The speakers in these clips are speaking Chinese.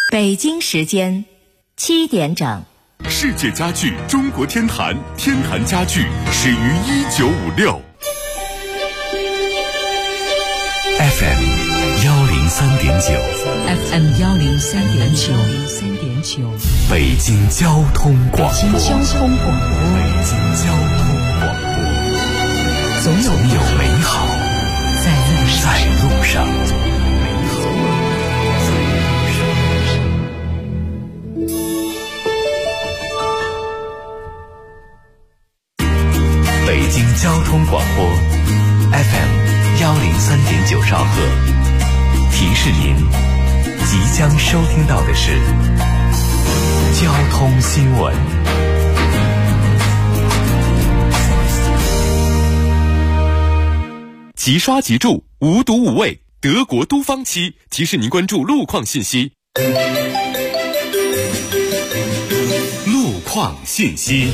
北京时间7点整。 世界家具中国天坛，天坛家具始于1956。FM 103.9，FM 103.9， 北京交通广播， 北京交通广播， 总有美好在路上。北京交通广播 FM 103.9兆赫，提示您即将收听到的是交通新闻。即刷即住，无毒无味，德国都方漆提示您关注路况信息。路况信息。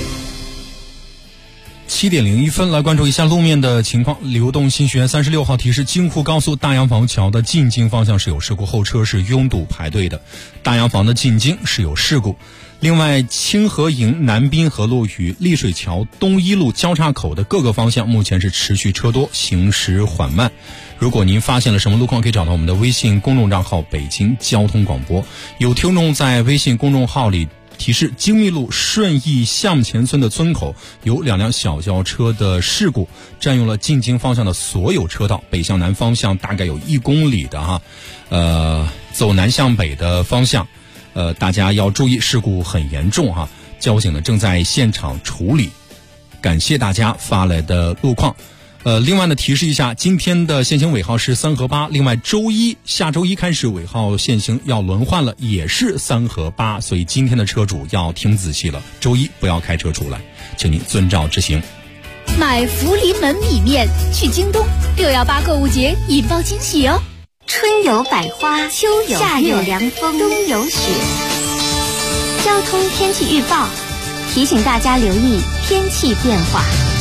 7点01分，来关注一下路面的情况。流动新学园36号提示，京沪高速大洋房桥的进京方向是有事故，后车是拥堵排队的。大洋房的进京是有事故。另外，清河营南滨河路与丽水桥东一路交叉口的各个方向目前是持续车多，行驶缓慢。如果您发现了什么路况，可以找到我们的微信公众账号北京交通广播。有听众在微信公众号里提示，精密路顺义向前村的村口有2辆小轿车的事故，占用了进京方向的所有车道，北向南方向大概有1公里的走南向北的方向，大家要注意，事故很严重哈。交警呢正在现场处理，感谢大家发来的路况。另外呢，提示一下，今天的限行尾号是3和8。另外，下周一开始尾号限行要轮换了，也是3和8，所以今天的车主要听仔细了，周一不要开车出来，请您遵照执行。 买福临门米面去京东，618购物节引爆惊喜哦！ 春有百花，秋有夏有凉风，冬有雪。交通天气预报提醒大家留意天气变化。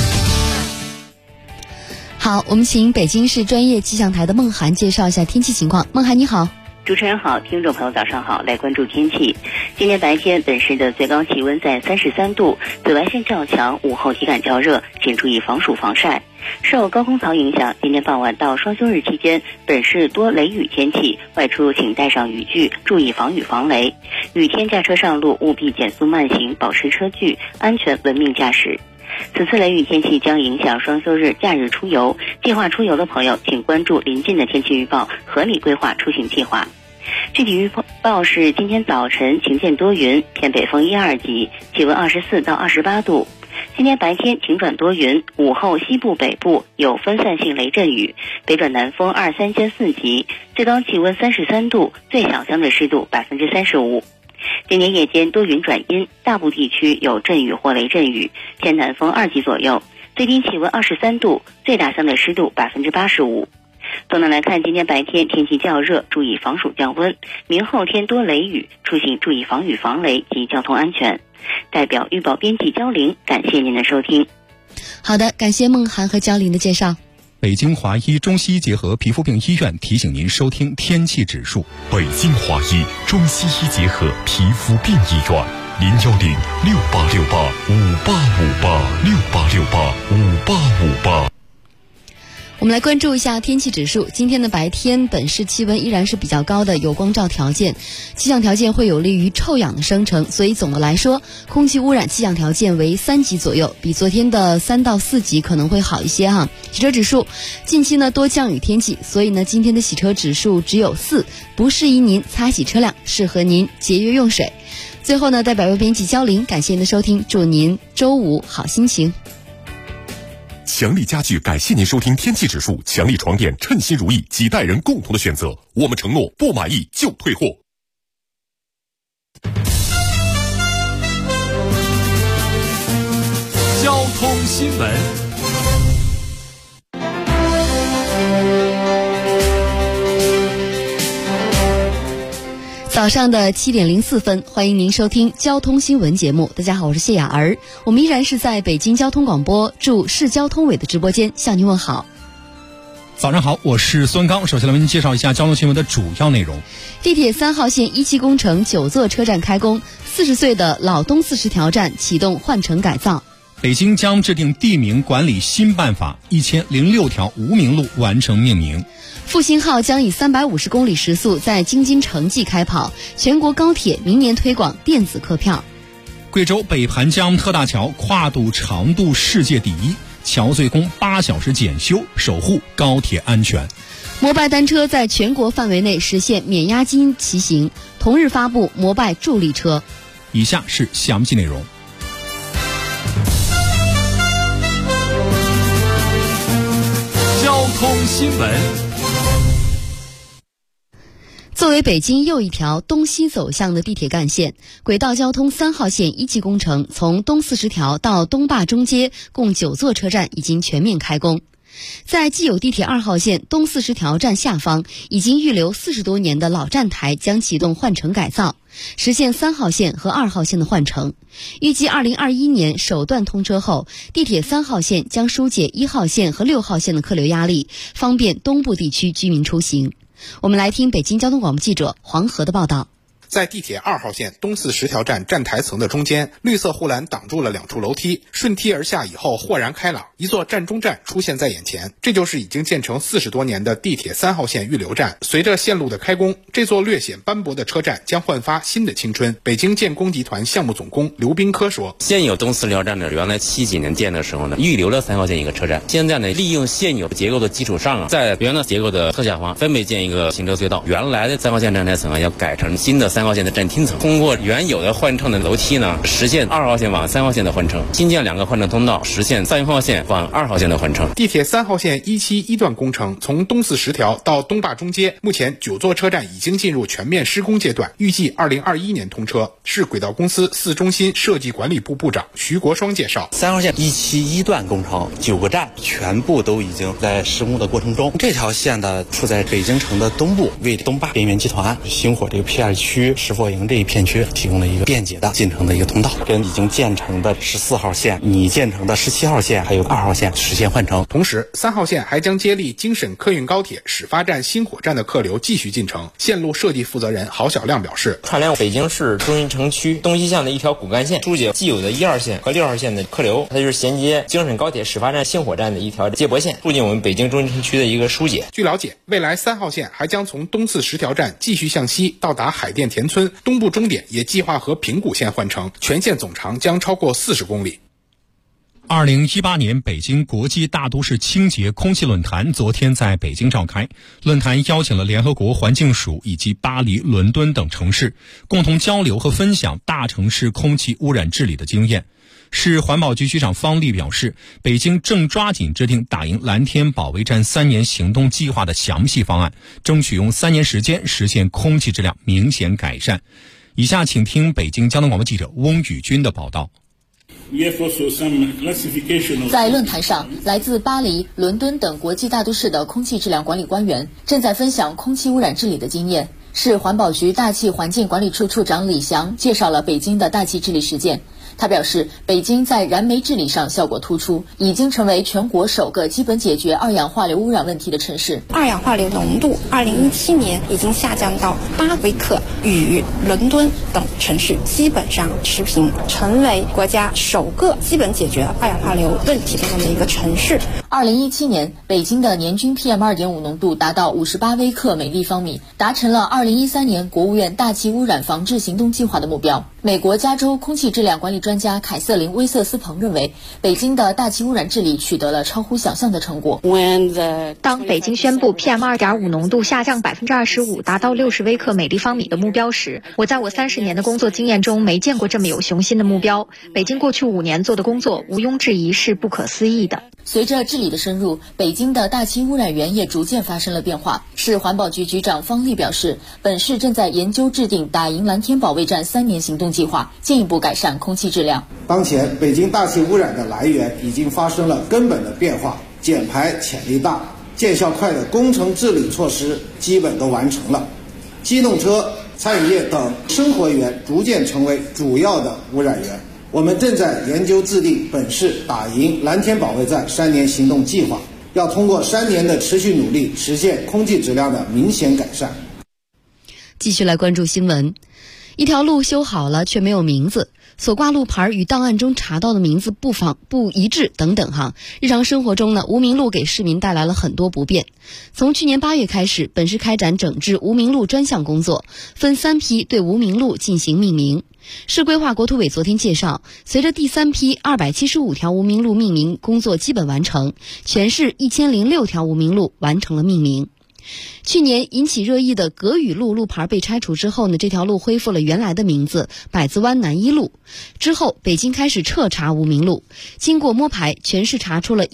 好，我们请北京市专业气象台的孟涵介绍一下天气情况。孟涵你好。 主持人好，听众朋友早上好，来关注天气。今天白天本市的最高气温在33度，紫外线较强，午后体感较热，请注意防暑防晒。受高空槽影响，今天傍晚到双休日期间，本市多雷雨天气，外出请带上雨具，注意防雨防雷。雨天驾车上路务必减速慢行，保持车距，安全文明驾驶。此次雷雨天气将影响双休日假日出游，计划出游的朋友请关注临近的天气预报，合理规划出行计划。具体预报是今天早晨晴间多云，偏北风1、2级，气温24到28度。今天白天晴转多云，午后西部北部有分散性雷阵雨，北转南风2、3间4级，最高气温33度，最小相对湿度35%。今天夜间多云转阴，大部地区有阵雨或雷阵雨，偏南风2级左右，最低气温23度，最大相对湿度85%。总的来看，今天白天天气较热，注意防暑降温，明后天多雷雨，出行注意防雨防雷及交通安全。代表预报编辑焦玲，感谢您的收听。 好的，感谢孟涵和焦玲的介绍。 北京华医中西医结合皮肤病医院提醒您收听天气指数。 北京华医中西医结合皮肤病医院，0868585858，68685858。 我们来关注一下天气指数。今天的白天，本市气温依然是比较高的，有光照条件，气象条件会有利于臭氧的生成，所以总的来说，空气污染气象条件为3级左右，比昨天的3到4级可能会好一些哈。洗车指数，近期呢多降雨天气，所以呢今天的洗车指数只有4，不适宜您擦洗车辆，适合您节约用水。最后呢，代表编辑焦玲，感谢您的收听，祝您周五好心情。 强力家具感谢您收听天气指数，强力床垫称心如意，几代人共同的选择，我们承诺不满意就退货。 交通新闻。 早上的7点04分，欢迎您收听交通新闻节目。大家好，我是谢雅儿，我们依然是在北京交通广播驻市交通委的直播间向您问好。 早上好，我是孙刚。首先来为您介绍一下交通新闻的主要内容。 地铁3号线1期工程9座车站开工，40岁的老东40条站启动换乘改造。 北京将制定地名管理新办法，1006条无名路完成命名。 复兴号将以350公里时速在京津城际开跑，全国高铁明年推广电子客票。 贵州北盘江特大桥跨度长度世界第一，桥最工8小时检修，守护高铁安全。 摩拜单车在全国范围内实现免押金骑行，同日发布摩拜助力车。 以下是详细内容。 交通新闻。 作为北京又一条东西走向的地铁干线，轨道交通3号线1期工程从东40条到东坝中街共9座车站已经全面开工。在既有地铁2号线东40条站下方，已经预留40多年的老站台将启动换乘改造，实现3号线和2号线的换乘。预计2021年首段通车后，地铁3号线将疏解1号线和6号线的客流压力，方便东部地区居民出行。我们来听北京交通广播记者黄河的报道。 在地铁2号线东40条站站台层的中间，绿色护栏挡住了2处楼梯，顺梯而下以后豁然开朗，一座站中站出现在眼前。这就是已经建成40多年的地铁3号线预留站。随着线路的开工，这座略显斑驳的车站将焕发新的青春。北京建工集团项目总工刘斌科说， 现有东40条站呢，原来70几年建的时候呢，预留了3号线一个车站，现在呢，利用现有结构的基础上，在原来结构的侧下方分别建一个行车隧道，原来的3号线站台层啊，要改成新的3号线的站厅层，通过原有的换乘的楼梯呢，实现2号线往3号线的换乘，新建2个换乘通道，实现3号线往2号线的换乘。 地铁3号线1期1段工程从东40条到东坝中街，目前9座车站已经进入全面施工阶段，预计2021年通车。市轨道公司4中心设计管理部部长徐国双介绍 ，3号线1期1段工程9个站全部都已经在施工的过程中。这条线的处在北京城的东部，为东坝边缘集团星火这个 P2 区石佛营这一片区提供了一个便捷的进城的一个通道，跟已经建成的14号线、拟建成的17号线还有2号线实现换乘。 同时3号线还将接力京沈客运高铁始发站星火站的客流继续进城。线路设计负责人郝小亮表示， 串联北京市中心城区东西向的一条骨干线，疏解既有的1号线和6号线的客流，它就是衔接京沈高铁始发站星火站的一条接驳线，促进我们北京中心城区的一个疏解。 据了解，未来3号线还将从东40条站继续向西到达海淀田村，东部终点也计划和平谷线换乘，全线总长将超过40公里。 2018年北京国际大都市清洁空气论坛昨天在北京召开。论坛邀请了联合国环境署以及巴黎、伦敦等城市，共同交流和分享大城市空气污染治理的经验。市环保局局长方丽表示，北京正抓紧制定打赢蓝天保卫战3年行动计划的详细方案，争取用3年时间实现空气质量明显改善。以下请听北京交通广播记者翁宇军的报道。 在论坛上，来自巴黎、伦敦等国际大都市的空气质量管理官员正在分享空气污染治理的经验。市环保局大气环境管理处处长李翔介绍了北京的大气治理实践。他表示，北京在燃煤治理上效果突出，已经成为全国首个基本解决二氧化硫污染问题的城市。 二氧化硫浓度2017年已经下降到8微克，与伦敦等城市基本上持平，成为国家首个基本解决二氧化硫问题的这么一个城市。 2017年，北京的年均 PM2.5 浓度达到58微克每立方米，达成了2013年国务院大气污染防治行动计划的目标。美国加州空气质量管理专家凯瑟琳·威瑟斯彭认为，北京的大气污染治理取得了超乎想象的成果。 当北京宣布 PM2.5 浓度下降25%，达到60微克每立方米的目标时，我在我30年的工作经验中没见过这么有雄心的目标。北京过去5年做的工作，毋庸置疑是不可思议的。 随着治理的深入，北京的大气污染源也逐渐发生了变化。市环保局局长方丽表示，本市正在研究制定打赢蓝天保卫战3年行动计划，进一步改善空气质量。 当前北京大气污染的来源已经发生了根本的变化，减排潜力大、见效快的工程治理措施基本都完成了，机动车、餐饮业等生活源逐渐成为主要的污染源。我们正在研究制定本市打赢蓝天保卫战3年行动计划， 要通过3年的持续努力，实现空气质量的明显改善。 继续来关注新闻，一条路修好了却没有名字，所挂路牌与档案中查到的名字不一致等等日常生活中呢，无名路给市民带来了很多不便。从去年8月开始，本市开展整治无名路专项工作，分3批对无名路进行命名。市规划国土委昨天介绍，随着第3批275条无名路命名工作基本完成，全市1006条无名路完成了命名。去年引起热议的葛雨路路牌被拆除之后呢，这条路恢复了原来的名字百子湾南一路。之后北京开始彻查无名路，经过摸排，全市查出了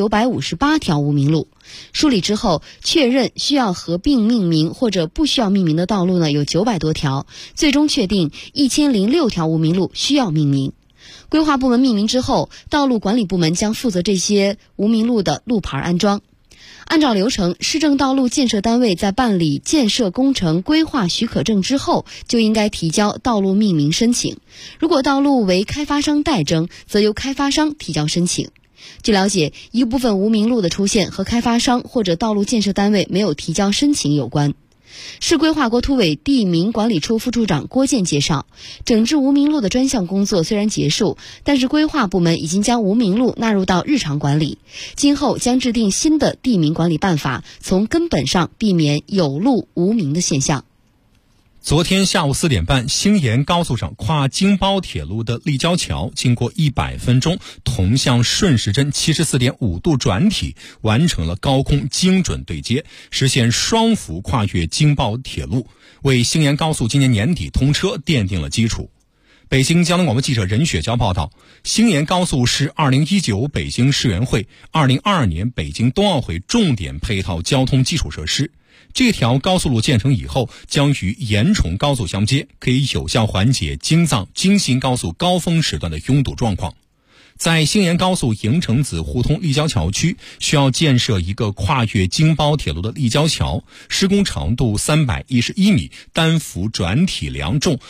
1958条无名路。梳理之后，确认需要合并命名或者不需要命名的道路呢有900多条，最终确定1006条无名路需要命名。规划部门命名之后，道路管理部门将负责这些无名路的路牌安装。按照流程，市政道路建设单位在办理建设工程规划许可证之后，就应该提交道路命名申请。如果道路为开发商代征，则由开发商提交申请。据了解，一部分无名路的出现和开发商或者道路建设单位没有提交申请有关。市规划国土委地名管理处副处长郭健介绍，整治无名路的专项工作虽然结束，但是规划部门已经将无名路纳入到日常管理，今后将制定新的地名管理办法，从根本上避免有路无名的现象。 昨天下午4点半，兴延高速上跨京包铁路的立交桥经过100分钟同向顺时针 74.5 度转体，完成了高空精准对接，实现双幅跨越京包铁路，为兴延高速今年年底通车奠定了基础。北京交通广播记者任雪娇报道，兴延高速是2019北京世园会、2022年北京冬奥会重点配套交通基础设施。这条高速路建成以后，将与延崇高速相接，可以有效缓解京藏京新高速高峰时段的拥堵状况。在兴延高速营城子互通立交桥区，需要建设一个跨越京包铁路的立交桥，施工长度311米，单幅转体梁重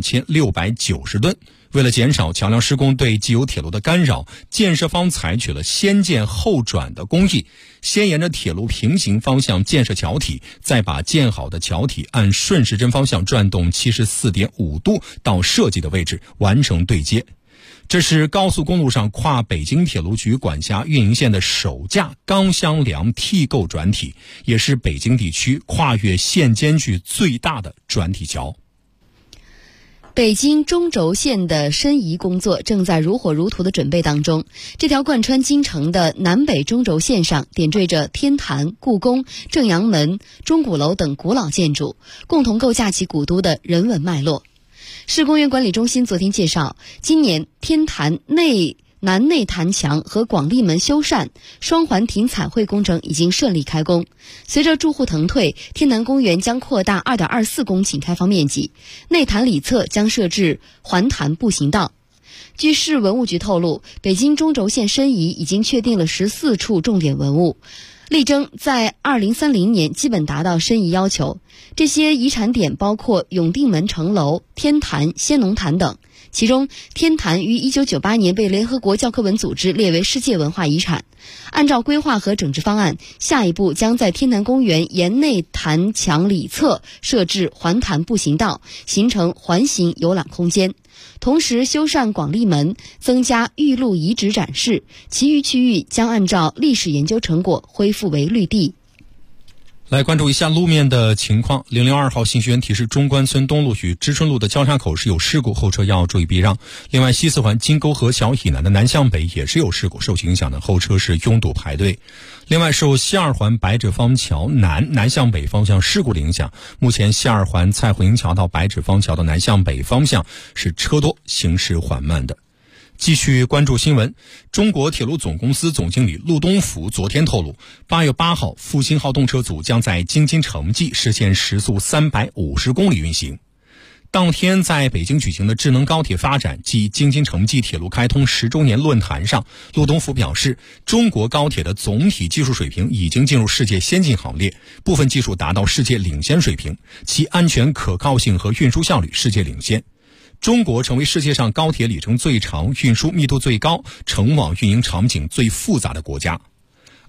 2690吨。为了减少桥梁施工对既有铁路的干扰，建设方采取了先建后转的工艺，先沿着铁路平行方向建设桥体，再把建好的桥体按顺时针方向转动 74.5 度到设计的位置，完成对接。这是高速公路上跨北京铁路局管辖运营线的首架钢箱梁替构转体，也是北京地区跨越县间距最大的转体桥。 北京中轴线的申遗工作正在如火如荼的准备当中。这条贯穿京城的南北中轴线上点缀着天坛、故宫、正阳门、钟鼓楼等古老建筑，共同构架起古都的人文脉络。市公园管理中心昨天介绍，今年天坛南内坛墙和广利门修缮、双环亭彩绘工程已经顺利开工。随着住户腾退，天坛公园将扩大 2.24 公顷开放面积，内坛里侧将设置环坛步行道。据市文物局透露，北京中轴线申遗已经确定了14处重点文物，力争在2030年基本达到申遗要求。这些遗产点包括永定门城楼、天坛、先农坛等。其中，天坛于1998年被联合国教科文组织列为世界文化遗产。按照规划和整治方案，下一步将在天坛公园沿内坛墙里侧设置环坛步行道，形成环形游览空间。同时修缮广利门，增加玉鹿遗址展示，其余区域将按照历史研究成果恢复为绿地。 来关注一下路面的情况。002号信息员提示，中关村东路与知春路的交叉口是有事故，后车要注意避让。另外，西四环金沟河桥以南的南向北也是有事故，受其影响的后车是拥堵排队。另外，受西二环白纸坊桥南向北方向事故的影响，目前西二环蔡慧营桥到白纸坊桥的南向北方向是车多，行驶缓慢的。继续关注新闻。中国铁路总公司总经理陆东福昨天透露，8月8号复兴号动车组将在京津城际实现时速350公里运行。当天在北京举行的智能高铁发展暨京津城际铁路开通10周年论坛上，陆东福表示，中国高铁的总体技术水平已经进入世界先进行列，部分技术达到世界领先水平，其安全可靠性和运输效率世界领先。中国成为世界上高铁里程最长、运输密度最高、城网运营场景最复杂的国家。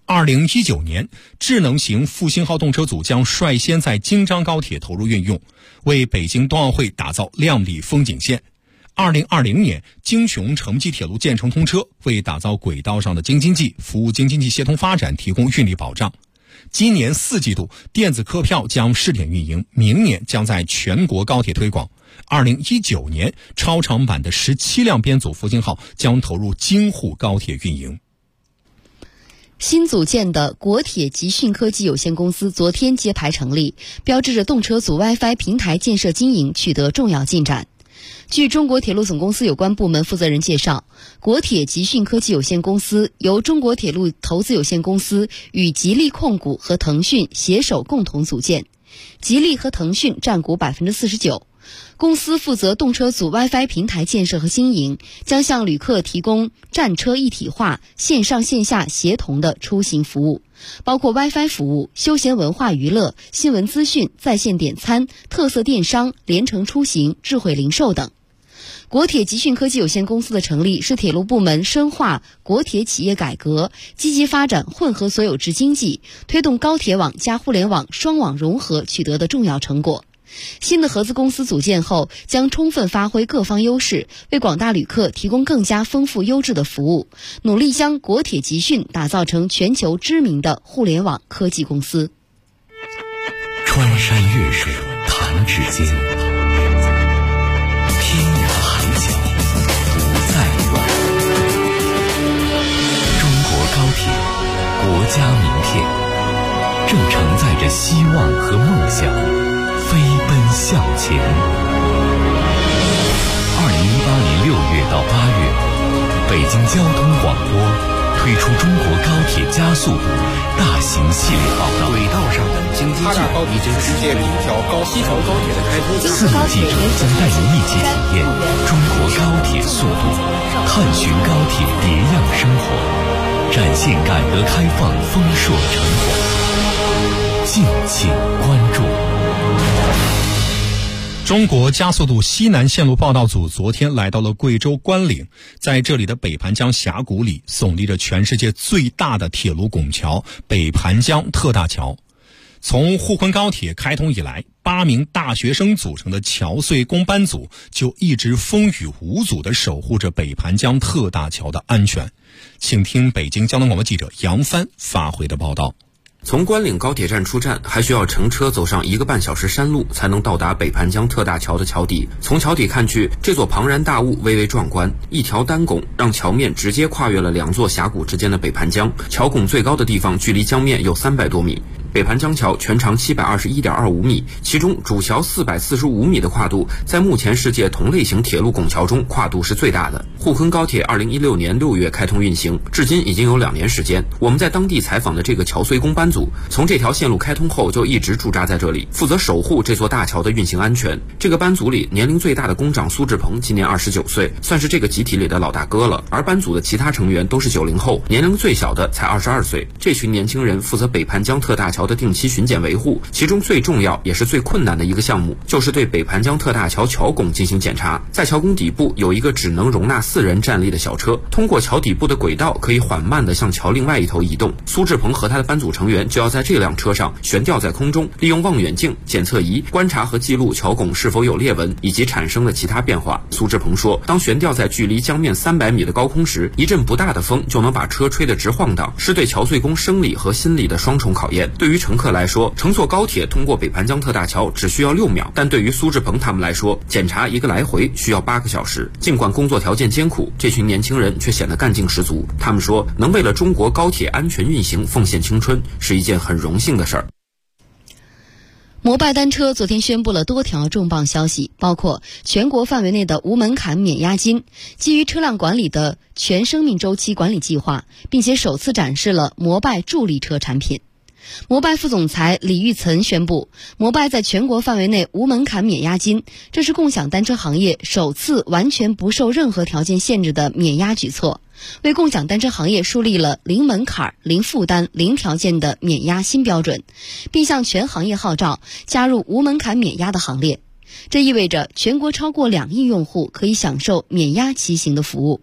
2019年，智能型复兴号动车组将率先在京张高铁投入运用，为北京冬奥会打造亮丽风景线。2020年，京琼城际铁路建成通车，为打造轨道上的京津冀、服务京津冀协同发展提供运力保障。今年4季度，电子客票将试点运营，明年将在全国高铁推广。2019年，超长版的17辆编组复兴号将投入京沪高铁运营。 新组建的国铁集讯科技有限公司昨天揭牌成立，标志着动车组 WiFi 平台建设经营取得重要进展。据中国铁路总公司有关部门负责人介绍，国铁集讯科技有限公司由中国铁路投资有限公司与吉利控股和腾讯携手共同组建，吉利和腾讯占股 49%。公司负责动车组 WiFi 平台建设和经营，将向旅客提供站车一体化、线上线下协同的出行服务，包括 WiFi 服务、休闲文化娱乐、新闻资讯、在线点餐、特色电商、联程出行、智慧零售等。国铁集讯科技有限公司的成立是铁路部门深化国铁企业改革，积极发展混合所有制经济，推动高铁网加互联网双网融合取得的重要成果。新的合资公司组建后，将充分发挥各方优势，为广大旅客提供更加丰富优质的服务，努力将国铁集讯打造成全球知名的互联网科技公司。 穿山越水弹指间，天涯海角不再远。中国高铁，国家名片，正承载着希望和梦想飞奔向前。2018年6月到8月，北京交通广播推出中国高铁加速度大型系列报道。 轨道上的京津冀已经是世界第一条西条高铁的开通。 4路记者将带您一起体验中国高铁速度，探寻高铁别样生活，展现改革开放丰硕成果。敬请关注。 中国加速度西南线路报道组昨天来到了贵州关岭，在这里的北盘江峡谷里耸立着全世界最大的铁路拱桥——北盘江特大桥。从沪昆高铁开通以来，8名大学生组成的桥隧工班组就一直风雨无阻地守护着北盘江特大桥的安全。请听北京交通广播记者杨帆发回的报道。 从关岭高铁站出站，还需要乘车走上1个半小时山路，才能到达北盘江特大桥的桥底。从桥底看去，这座庞然大物蔚为壮观，一条单拱让桥面直接跨越了2座峡谷之间的北盘江，桥拱最高的地方距离江面有300多米。北盘江桥全长721.25米，其中主桥445米的跨度，在目前世界同类型铁路拱桥中跨度是最大的。沪昆高铁2016年6月开通运行，至今已经有2年时间。我们在当地采访的这个桥隧工班组，从这条线路开通后就一直驻扎在这里，负责守护这座大桥的运行安全。这个班组里年龄最大的工长苏志鹏今年29岁，算是这个集体里的老大哥了，而班组的其他成员都是90后，年龄最小的才22岁。这群年轻人负责北盘江特大桥的定期巡检维护，其中最重要也是最困难的一个项目，就是对北盘江特大桥桥拱进行检查。在桥拱底部有一个只能容纳4人站立的小车，通过桥底部的轨道可以缓慢地向桥另外一头移动。苏志鹏和他的班组成员就要在这辆车上悬吊在空中，利用望远镜、检测仪观察和记录桥拱是否有裂纹以及产生的其他变化。苏志鹏说，当悬吊在距离江面300米的高空时，一阵不大的风就能把车吹得直晃荡，是对桥隧工生理和心理的双重考验。对于乘客来说，乘坐高铁通过北盘江特大桥只需要6秒，但对于苏志鹏他们来说，检查1个来回需要8个小时。尽管工作条件艰苦，这群年轻人却显得干劲十足。他们说，能为了中国高铁安全运行奉献青春，是一件很荣幸的事儿。 摩拜单车昨天宣布了多条重磅消息，包括全国范围内的无门槛免押金，基于车辆管理的全生命周期管理计划，并且首次展示了摩拜助力车产品。摩拜副总裁李玉岑宣布，摩拜在全国范围内无门槛免押金，这是共享单车行业首次完全不受任何条件限制的免押举措，为共享单车行业树立了零门槛、零负担、零条件的免押新标准，并向全行业号召加入无门槛免押的行列。这意味着全国超过2亿用户可以享受免押骑行的服务。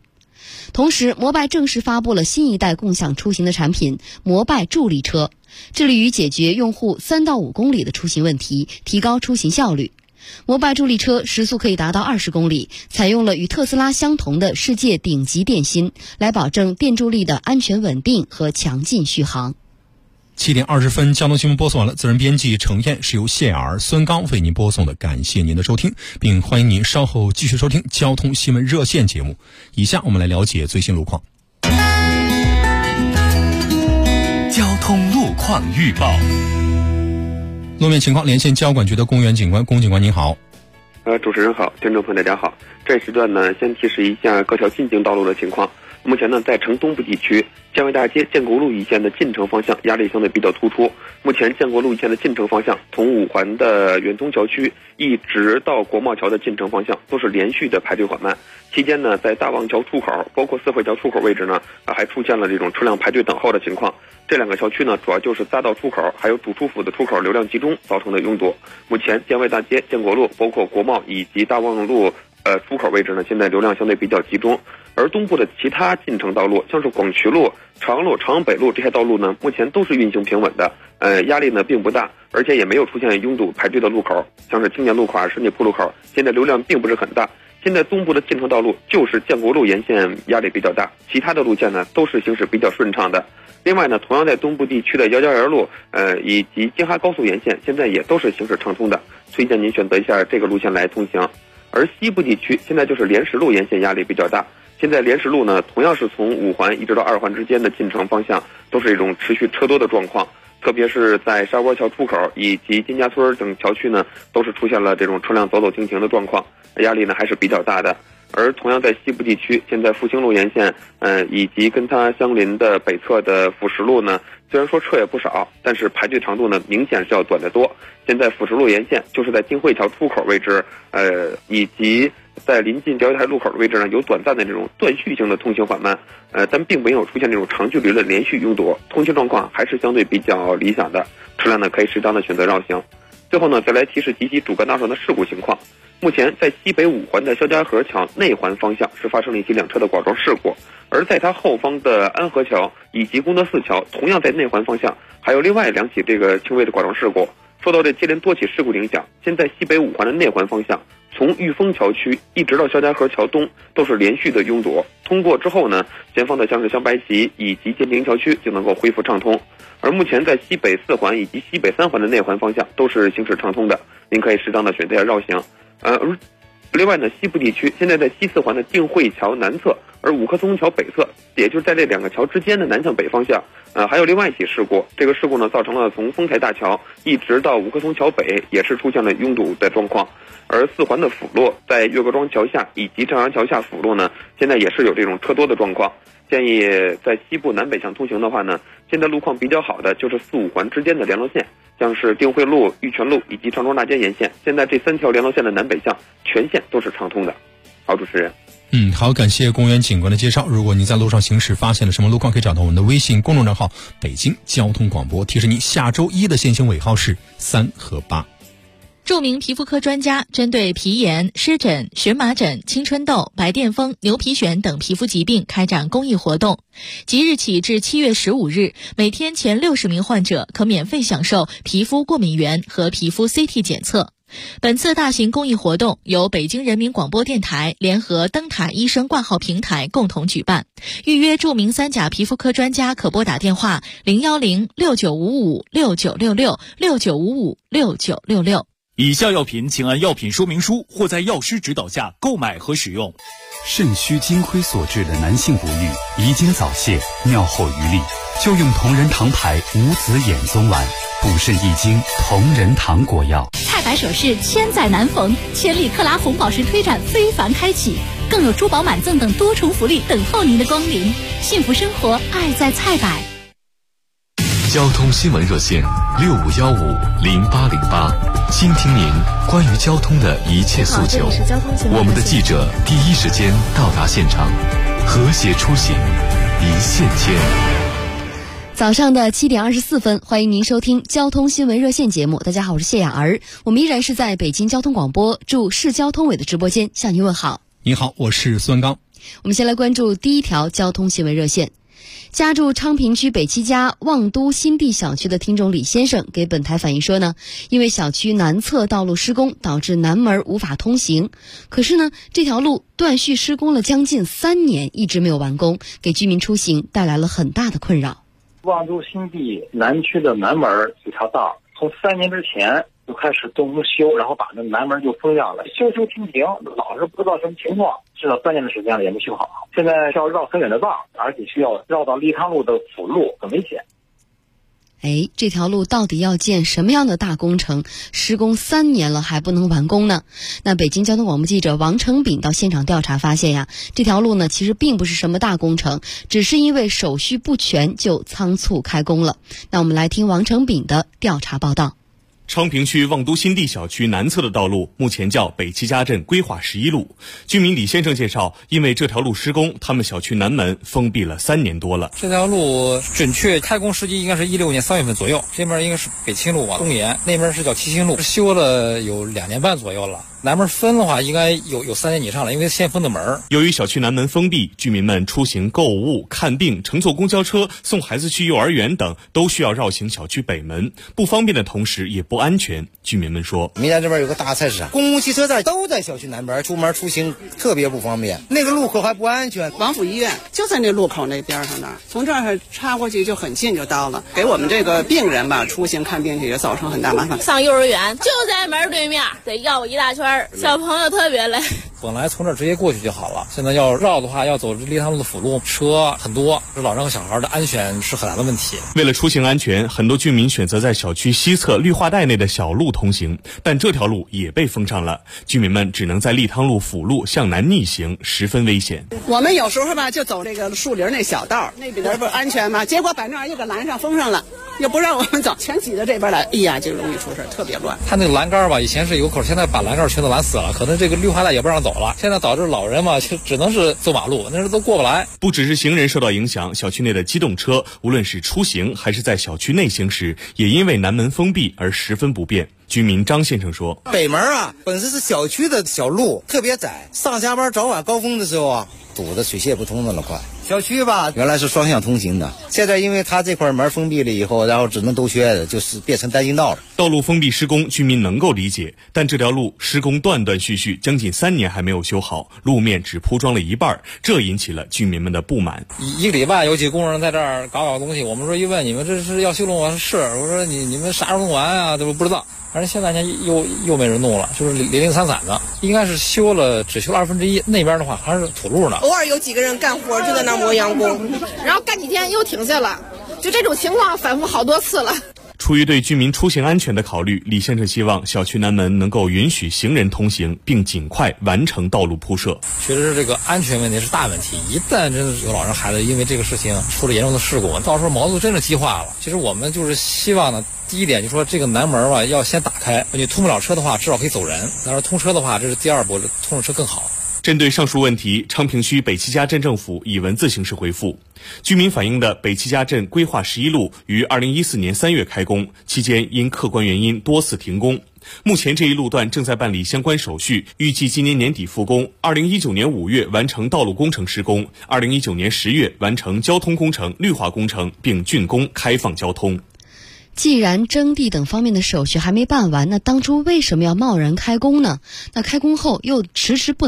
同时，摩拜正式发布了新一代共享出行的产品摩拜助力车，致力于解决用户3到5公里的出行问题，提高出行效率。摩拜助力车时速可以达到20公里，采用了与特斯拉相同的世界顶级电芯，来保证电助力的安全稳定和强劲续航。 7点20分，交通新闻播送完了。责任编辑程燕，是由谢雅儿、孙刚为您播送的。感谢您的收听，并欢迎您稍后继续收听交通新闻热线节目。以下我们来了解最新路况。 交通路况预报。 路面情况，连线交管局的龚元警官。龚警官您好。 主持人好，听众朋友大家好。这时段呢，先提示一下各条进京道路的情况。目前呢，在城东部地区，建卫大街建国路一线的进城方向压力相对比较突出。目前建国路一线的进城方向，从五环的远东桥区一直到国贸桥的进城方向，都是连续的排队缓慢。期间呢，在大望桥出口，包括四惠桥出口位置呢，还出现了这种车辆排队等候的情况。这两个桥区呢，主要就是匝道出口还有主出府的出口流量集中造成的拥堵。目前建卫大街、建国路，包括国贸以及大望路出口位置呢，现在流量相对比较集中。而东部的其他进城道路，像是广渠路、长安路、长安北路这些道路呢，目前都是运行平稳的，压力呢并不大，而且也没有出现拥堵排队的路口，像是青年路口、十里铺路口，现在流量并不是很大。现在东部的进城道路就是建国路沿线压力比较大，其他的路线呢都是行驶比较顺畅的。另外呢，同样在东部地区的111路，以及京哈高速沿线，现在也都是行驶畅通的，推荐您选择一下这个路线来通行。而西部地区现在就是莲石路沿线压力比较大，现在莲石路呢，同样是从5环一直到2环之间的进城方向，都是一种持续车多的状况。特别是在沙窝桥出口以及金家村等桥区呢，都是出现了这种车辆走走停停的状况，压力呢还是比较大的。而同样在西部地区，现在复兴路沿线，以及跟它相邻的北侧的辅石路呢，虽然说车也不少，但是排队长度呢明显是要短得多。现在辅石路沿线就是在金汇桥出口位置，以及在临近钓鱼台路口的位置呢，有短暂的这种断续性的通行缓慢，但并没有出现这种长距离的连续拥堵，通行状况还是相对比较理想的，车辆呢可以适当的选择绕行。最后呢，再来提示及其主干道上的事故情况。目前在西北5环的肖家河桥内环方向是发生了一起2车的剐撞事故，而在它后方的安河桥以及功德寺桥，同样在内环方向还有另外2起这个轻微的剐撞事故。受到这接连多起事故影响，现在西北5环的内环方向，从玉峰桥区一直到肖家河桥东都是连续的拥堵。通过之后呢，前方的像是香白旗以及建平桥区就能够恢复畅通。而目前在西北4环以及西北3环的内环方向都是行驶畅通的，您可以适当的选择绕行。另外呢，西部地区现在在西4环的定慧桥南侧，而五棵松桥北侧，也就是在这2个桥之间的南向北方向，还有另外一起事故。这个事故呢，造成了从丰台大桥一直到五棵松桥北也是出现了拥堵的状况。而4环的辅路在岳各庄桥下以及正阳桥下辅路呢，现在也是有这种车多的状况。建议在西部南北向通行的话呢，现在路况比较好的就是4、5环之间的联络线，像是定慧路、玉泉路以及长庄大街沿线，现在这3条联络线的南北向全线都是畅通的。好，主持人。 好，感谢公园警官的介绍。如果你在路上行驶发现了什么路况，可以找到我们的微信公众账号北京交通广播。提示你，下周1的限行尾号是3和8。 著名皮肤科专家针对皮炎、湿疹、荨麻疹、青春痘、白癜风、牛皮癣等皮肤疾病开展公益活动。即日起至7月15日，每天前60名患者可免费享受皮肤过敏原和皮肤 CT 检测。本次大型公益活动由北京人民广播电台联合灯塔医生挂号平台共同举办。预约著名3甲皮肤科专家可拨打电话010-6955-6966 6955-6966。 以下药品请按药品说明书或在药师指导下购买和使用。 肾虚金亏所致的男性不育、遗精早泄、尿后余力，就用同仁堂牌无子衍宗丸，补肾益精同仁堂果药。 太白首饰千载难逢，千里克拉红宝石推展非凡开启，更有珠宝满赠等多重福利等候您的光临。幸福生活，爱在菜百。 交通新闻热线65150808，倾听您关于交通的一切诉求。我们的记者第一时间到达现场，和谐出行，一线牵。 早上的7点24分，欢迎您收听交通新闻热线节目。大家好，我是谢雅儿，我们依然是在北京交通广播驻市交通委的直播间向您问好。 你好，我是孙刚。 我们先来关注第一条交通新闻热线。家住昌平区北七家望都新地小区的听众李先生给本台反映说呢，因为小区南侧道路施工，导致南门无法通行。可是呢，这条路断续施工了将近3年，一直没有完工，给居民出行带来了很大的困扰。 望都新地南区的南门这条道，从3年之前就开始动工修，然后把那南门就封掉了，修停停，老是不知道什么情况，至少3年的时间了也没修好。现在需要绕很远的道，而且需要绕到利汤路的辅路，很危险。 这条路到底要建什么样的大工程？施工3年了还不能完工呢？那北京交通广播记者王成炳到现场调查发现呀，这条路呢其实并不是什么大工程，只是因为手续不全就仓促开工了。那我们来听王成炳的调查报道。 昌平区望都新地小区南侧的道路目前叫北七家镇规划11路。居民李先生介绍，因为这条路施工，他们小区南门封闭了3年多了。 这条路准确开工时机应该是16年3月份左右，这边应该是北清路往东延，那边是叫七星路，修了有2年半左右了。南门分的话应该有3年以上了，因为先封的门。 由于小区南门封闭，居民们出行、购物、看病、乘坐公交车、送孩子去幼儿园等都需要绕行小区北门，不方便的同时也不安全。居民们说， 我们家这边有个大菜市场，公共汽车站都在小区南边，出门出行特别不方便，那个路口还不安全。 王府医院就在那路口那边上那儿，从这儿插过去就很近就到了，给我们这个病人吧出行看病去也造成很大麻烦。 上幼儿园就在门对面，得绕一大圈，小朋友特别累。 本来从这儿直接过去就好了，现在要绕的话要走利汤路的辅路，车很多，这老人和小孩的安全是很大的问题。 为了出行安全，很多居民选择在小区西侧绿化带内的小路通行，但这条路也被封上了，居民们只能在利汤路辅路向南逆行，十分危险。 我们有时候吧就走这个树林那小道，那边不安全吗？结果把那儿又给拦上封上了，又不让我们走，全挤到这边来，哎呀，就容易出事，特别乱。 他那个栏杆吧，以前是有口，现在把栏杆全都拦死了，可能这个绿化带也不让走了，现在导致老人嘛，就只能是走马路，那时候都过不来。 不只是行人受到影响，小区内的机动车，无论是出行还是在小区内行驶，也因为南门封闭而十分不便。居民张先生说， 北门本身是小区的小路，特别窄，上下班早晚高峰的时候堵得水泄不通的了快。小区原来是双向通行的，现在因为它这块门封闭了以后，然后只能兜圈的，就是变成单行道了。 道路封闭施工，居民能够理解，但这条路施工断断续续，将近3年还没有修好，路面只铺装了一半，这引起了居民们的不满。 一个礼拜有几个工人在这儿搞东西，我们说一问你们这是要修路吗？是，我说你们啥时候弄完啊？这不知道。反正现在又没人弄了，就是零零散散的，应该是只修了1/2，那边的话还是土路呢。 偶尔有几个人干活就在那磨洋工，然后干几天又停下了，就这种情况反复好多次了。 出于对居民出行安全的考虑，李先生希望小区南门能够允许行人通行，并尽快完成道路铺设。 确实是这个安全问题是大问题，一旦真的有老人孩子因为这个事情出了严重的事故，到时候毛路真是激化了。其实我们就是希望呢，第一点就是说这个南门要先打开，你通不了车的话至少可以走人，但是通车的话这是第2步，通了车更好。 针对上述问题，昌平区北七家镇政府以文字形式回复，居民反映的北七家镇规划11路于2014年3月开工，期间因客观原因多次停工。目前这一路段正在办理相关手续，预计今年年底复工，2019年5月完成道路工程施工，2019年10月完成交通工程、绿化工程，并竣工开放交通。 既然征地等方面的手续还没办完，那当初为什么要贸然开工呢？那开工后又迟迟不